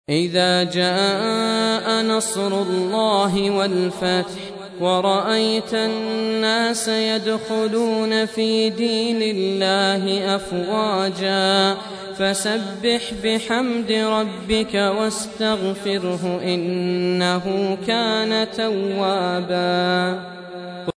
إذا جاء نصر الله والفتح ورأيت الناس يدخلون في دين الله أفواجا فسبح بحمد ربك واستغفره إنه كان توابا.